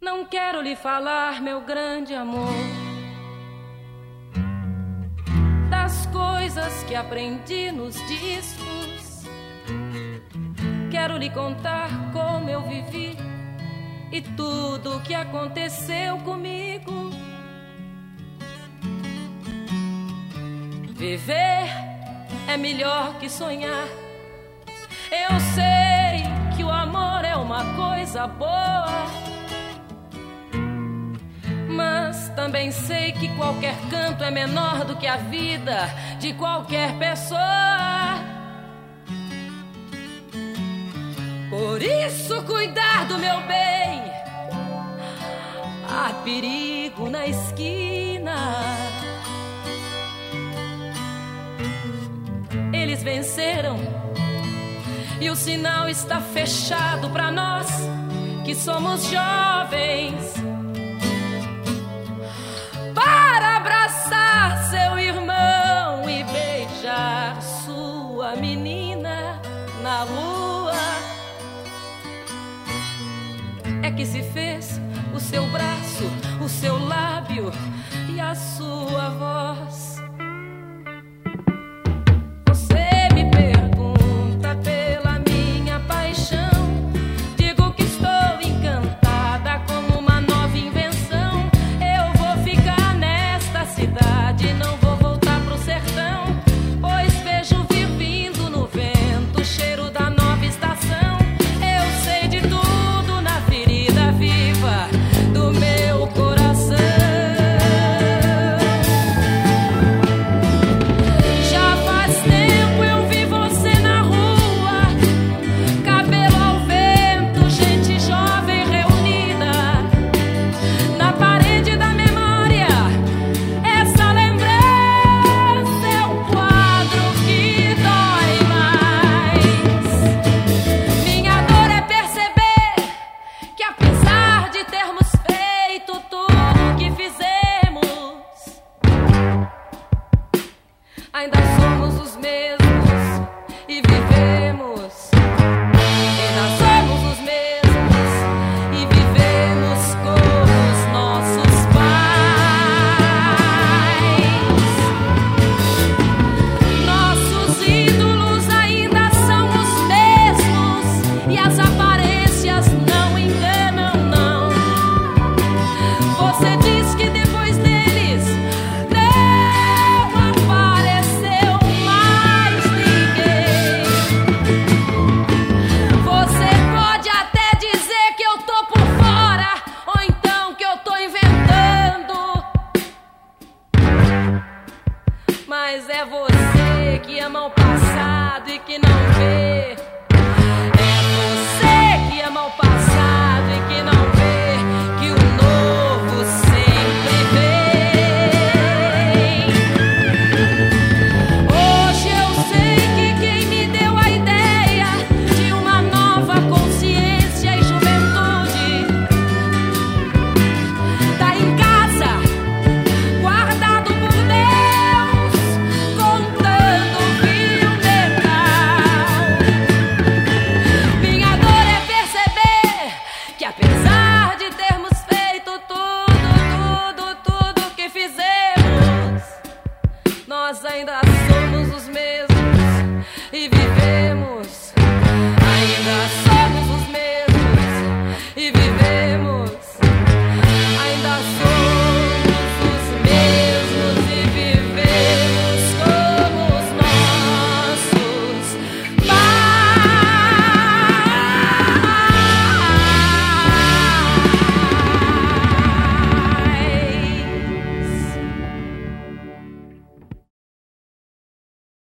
Não quero lhe falar, meu grande amor, das coisas que aprendi nos discos. Quero lhe contar como eu vivi e tudo o que aconteceu comigo. Viver é melhor que sonhar. Eu sei que o amor é uma coisa boa, mas também sei que qualquer canto é menor do que a vida de qualquer pessoa. Por isso, cuidar do meu bem. Há perigo na esquina. Eles venceram e o sinal está fechado para nós que somos jovens. Para abraçar seu irmão e beijar sua menina na rua. É que se fez o seu braço, o seu lábio e a sua voz. Você me pergunta pela minha paixão. Digo que estou encantada como uma nova invenção. Eu vou ficar nesta cidade, não vou voltar pro sertão, pois vejo vir vindo no vento o cheiro da nova estação. Eu sei de tudo na ferida viva do meu coração. Já faz tempo eu vi você na rua, cabelo ao vento, gente jovem reunida na parede da memória. Essa lembrança é um quadro que dói mais. Minha dor é perceber que apesar de termos feito tudo o que fizemos, ainda somos os mesmos e vivemos. Ainda somos os mesmos e vivemos como os nossos pais. Nossos ídolos ainda são os mesmos e as aparências não enganam, não. Você diz que depois deles não apareceu mais ninguém. Você pode até dizer que eu tô por fora, ou então que eu tô inventando, mas é você que ama o passado e que não vê